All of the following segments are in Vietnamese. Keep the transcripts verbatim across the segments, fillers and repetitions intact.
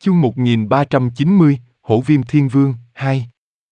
Chương một nghìn ba trăm chín mươi, Hổ Viêm Thiên Vương, hai.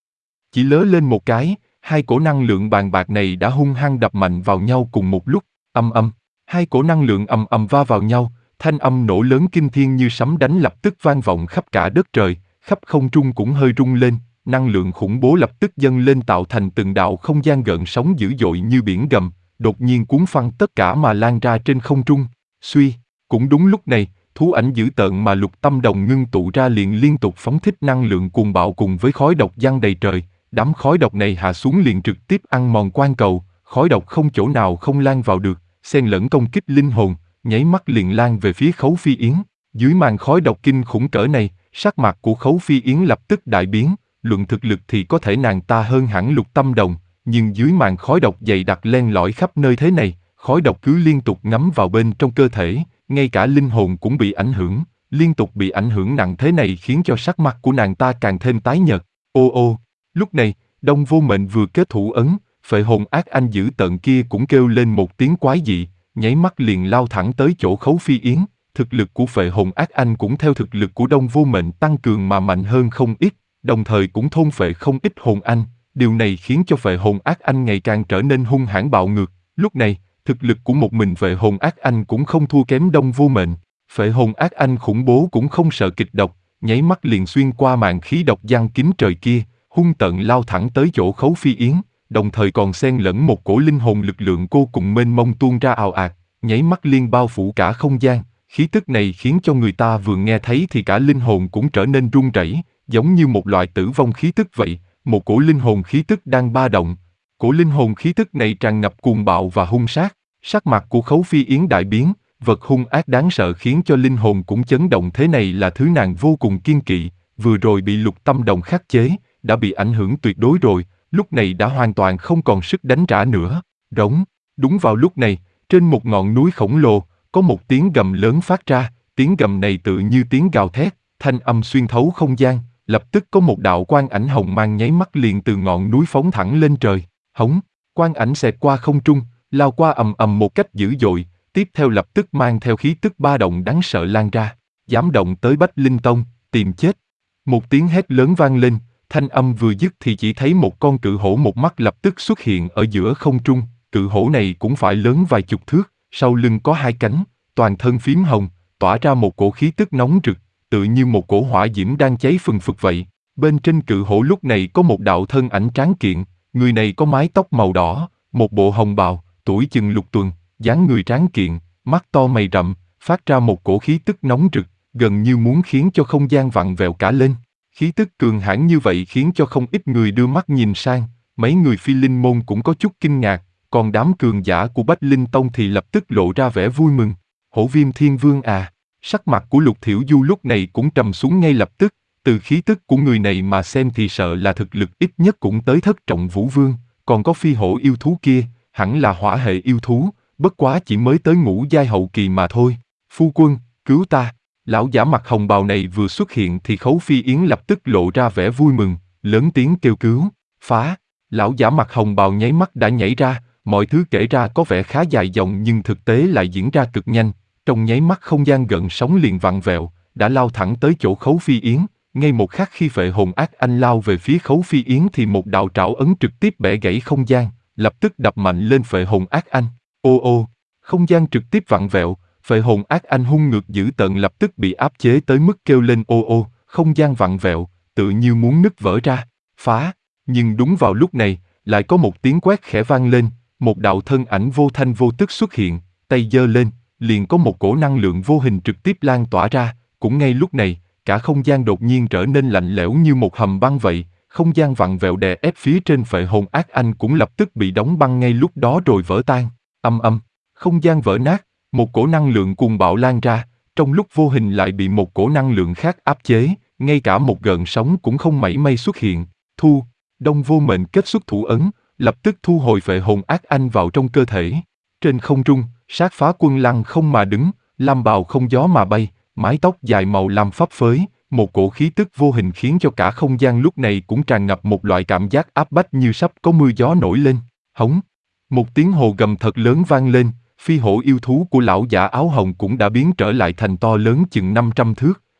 Chỉ lớ lên một cái, hai cổ năng lượng bàn bạc này đã hung hăng đập mạnh vào nhau cùng một lúc, âm âm. Hai cổ năng lượng ầm ầm va vào nhau, thanh âm nổ lớn kinh thiên như sấm đánh lập tức vang vọng khắp cả đất trời, khắp không trung cũng hơi rung lên, năng lượng khủng bố lập tức dâng lên tạo thành từng đạo không gian gợn sóng dữ dội như biển gầm, đột nhiên cuốn phăng tất cả mà lan ra trên không trung. Suy, cũng đúng lúc này, thú ảnh dữ tợn mà Lục Tâm Đồng ngưng tụ ra liền liên tục phóng thích năng lượng cuồng bạo cùng với khói độc giăng đầy trời, đám khói độc này hạ xuống liền trực tiếp ăn mòn quan cầu, khói độc không chỗ nào không lan vào được, xen lẫn công kích linh hồn, nháy mắt liền lan về phía Khấu Phi Yến. Dưới màn khói độc kinh khủng cỡ này, sắc mặt của Khấu Phi Yến lập tức đại biến, luận thực lực thì có thể nàng ta hơn hẳn Lục Tâm Đồng, nhưng dưới màn khói độc dày đặc len lỏi khắp nơi thế này, khói độc cứ liên tục ngấm vào bên trong cơ thể, ngay cả linh hồn cũng bị ảnh hưởng, liên tục bị ảnh hưởng nặng thế này khiến cho sắc mặt của nàng ta càng thêm tái nhợt. Ô ô, lúc này, Đông Vô Mệnh vừa kết thủ ấn, phệ hồn ác anh dữ tợn kia cũng kêu lên một tiếng quái dị, nháy mắt liền lao thẳng tới chỗ Khấu Phi Yến. Thực lực của phệ hồn ác anh cũng theo thực lực của Đông Vô Mệnh tăng cường mà mạnh hơn không ít, đồng thời cũng thôn phệ không ít hồn anh. Điều này khiến cho phệ hồn ác anh ngày càng trở nên hung hãn bạo ngược. Lúc này, thực lực của một mình phệ hồn ác anh cũng không thua kém Đông Vô Mệnh. Phệ hồn ác anh khủng bố cũng không sợ kịch độc, nháy mắt liền xuyên qua màn khí độc giăng kín trời kia, hung tợn lao thẳng tới chỗ Khấu Phi Yến, đồng thời còn xen lẫn một cổ linh hồn lực lượng cô cùng mênh mông tuôn ra ào ạt, nháy mắt liên bao phủ cả không gian. Khí tức này khiến cho người ta vừa nghe thấy thì cả linh hồn cũng trở nên run rẩy, giống như một loại tử vong khí tức vậy. Một cổ linh hồn khí tức đang ba động. Cổ linh hồn khí tức này tràn ngập cuồng bạo và hung sát. Sắc mặt của Khấu Phi Yến đại biến, vật hung ác đáng sợ khiến cho linh hồn cũng chấn động, thế này là thứ nàng vô cùng kiên kỵ, vừa rồi bị Lục Tâm Đồng khắc chế, đã bị ảnh hưởng tuyệt đối rồi, lúc này đã hoàn toàn không còn sức đánh trả nữa. Rống, đúng vào lúc này, trên một ngọn núi khổng lồ, có một tiếng gầm lớn phát ra, tiếng gầm này tự như tiếng gào thét, thanh âm xuyên thấu không gian, lập tức có một đạo quang ảnh hồng mang nháy mắt liền từ ngọn núi phóng thẳng lên trời. Hống, quang ảnh xẹt qua không trung, lao qua ầm ầm một cách dữ dội, tiếp theo lập tức mang theo khí tức ba động đáng sợ lan ra, dám động tới Bách Linh Tông, tìm chết. Một tiếng hét lớn vang lên, thanh âm vừa dứt thì chỉ thấy một con cự hổ một mắt lập tức xuất hiện ở giữa không trung, cự hổ này cũng phải lớn vài chục thước, sau lưng có hai cánh, toàn thân phím hồng, tỏa ra một cổ khí tức nóng rực, tự như một cổ hỏa diễm đang cháy phừng phực vậy. Bên trên cự hổ lúc này có một đạo thân ảnh tráng kiện, người này có mái tóc màu đỏ, một bộ hồng bào, tuổi chừng lục tuần, dáng người tráng kiện, mắt to mày rậm, phát ra một cổ khí tức nóng rực, gần như muốn khiến cho không gian vặn vẹo cả lên. Khí tức cường hãn như vậy khiến cho không ít người đưa mắt nhìn sang, mấy người Phi Linh môn cũng có chút kinh ngạc, còn đám cường giả của Bách Linh Tông thì lập tức lộ ra vẻ vui mừng. Hổ Viêm Thiên Vương à? Sắc mặt của Lục Thiểu Du lúc này cũng trầm xuống ngay lập tức, từ khí tức của người này mà xem thì sợ là thực lực ít nhất cũng tới thất trọng vũ vương, còn có phi hổ yêu thú kia, hẳn là hỏa hệ yêu thú, bất quá chỉ mới tới ngũ giai hậu kỳ mà thôi. Phu quân, cứu ta! Lão giả mặt hồng bào này vừa xuất hiện thì Khấu Phi Yến lập tức lộ ra vẻ vui mừng, lớn tiếng kêu cứu, phá! Lão giả mặt hồng bào nháy mắt đã nhảy ra, mọi thứ kể ra có vẻ khá dài dòng nhưng thực tế lại diễn ra cực nhanh, trong nháy mắt không gian gợn sóng liền vặn vẹo, đã lao thẳng tới chỗ Khấu Phi Yến. Ngay một khắc khi phệ hồn ác anh lao về phía Khấu Phi Yến thì một đạo trảo ấn trực tiếp bẻ gãy không gian, lập tức đập mạnh lên phệ hồn ác anh. Ô ô, không gian trực tiếp vặn vẹo, phệ hồn ác anh hung ngược dữ tợn lập tức bị áp chế tới mức kêu lên ô ô, không gian vặn vẹo, tự như muốn nứt vỡ ra, phá. Nhưng đúng vào lúc này, lại có một tiếng quét khẽ vang lên, một đạo thân ảnh vô thanh vô tức xuất hiện, tay giơ lên, liền có một cổ năng lượng vô hình trực tiếp lan tỏa ra, cũng ngay lúc này, cả không gian đột nhiên trở nên lạnh lẽo như một hầm băng vậy, không gian vặn vẹo đè ép phía trên phệ hồn ác anh cũng lập tức bị đóng băng ngay lúc đó rồi vỡ tan. Âm âm, không gian vỡ nát, một cổ năng lượng cuồng bạo lan ra, trong lúc vô hình lại bị một cổ năng lượng khác áp chế, ngay cả một gợn sóng cũng không mảy may xuất hiện. Thu, Đông Vô Mệnh kết xuất thủ ấn, lập tức thu hồi phệ hồn ác anh vào trong cơ thể. Trên không trung, Sát Phá Quân lăng không mà đứng, lam bào không gió mà bay, mái tóc dài màu lam phấp phới, một cổ khí tức vô hình khiến cho cả không gian lúc này cũng tràn ngập một loại cảm giác áp bách như sắp có mưa gió nổi lên. Hống, một tiếng hồ gầm thật lớn vang lên, phi hổ yêu thú của lão giả áo hồng cũng đã biến trở lại thành to lớn chừng năm trăm thước,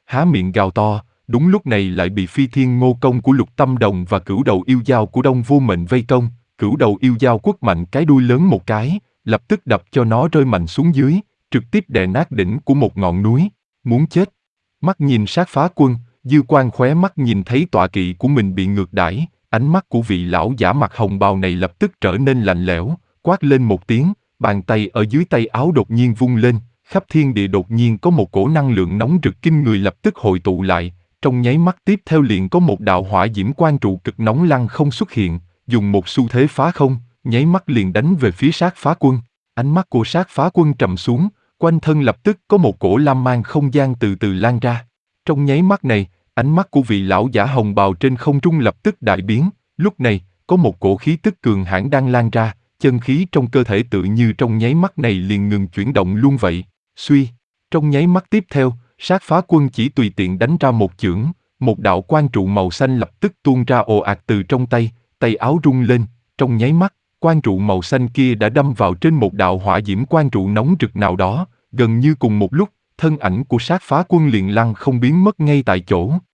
há miệng gào to. Đúng lúc này lại bị phi thiên ngô công của Lục Tâm Đồng và cửu đầu yêu dao của Đông Vô Mệnh vây công. Cửu đầu yêu dao quất mạnh cái đuôi lớn một cái, lập tức đập cho nó rơi mạnh xuống dưới, trực tiếp đè nát đỉnh của một ngọn núi. Muốn chết. Mắt nhìn sát phá quân, dư quan khóe mắt nhìn thấy tọa kỵ của mình bị ngược đãi, ánh mắt của vị lão giả mặt hồng bào này lập tức trở nên lạnh lẽo, quát lên một tiếng, bàn tay ở dưới tay áo đột nhiên vung lên, khắp thiên địa đột nhiên có một cổ năng lượng nóng rực kinh người lập tức hội tụ lại, trong nháy mắt tiếp theo liền có một đạo hỏa diễm quang trụ cực nóng lăng không xuất hiện, dùng một xu thế phá không, nháy mắt liền đánh về phía sát phá quân. Ánh mắt của sát phá quân trầm xuống, quanh thân lập tức có một cổ lam mang không gian từ từ lan ra. Trong nháy mắt này, ánh mắt của vị lão giả hồng bào trên không trung lập tức đại biến, lúc này, có một cổ khí tức cường hãn đang lan ra, chân khí trong cơ thể tự như trong nháy mắt này liền ngừng chuyển động luôn vậy. Suy, trong nháy mắt tiếp theo, sát phá quân chỉ tùy tiện đánh ra một chưởng, một đạo quang trụ màu xanh lập tức tuôn ra ồ ạt từ trong tay, tay áo rung lên, trong nháy mắt, quang trụ màu xanh kia đã đâm vào trên một đạo hỏa diễm quang trụ nóng rực nào đó, gần như cùng một lúc, thân ảnh của sát phá quân liền lăng không biến mất ngay tại chỗ.